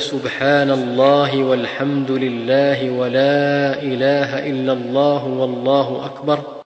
سبحان الله والحمد لله ولا إله إلا الله والله أكبر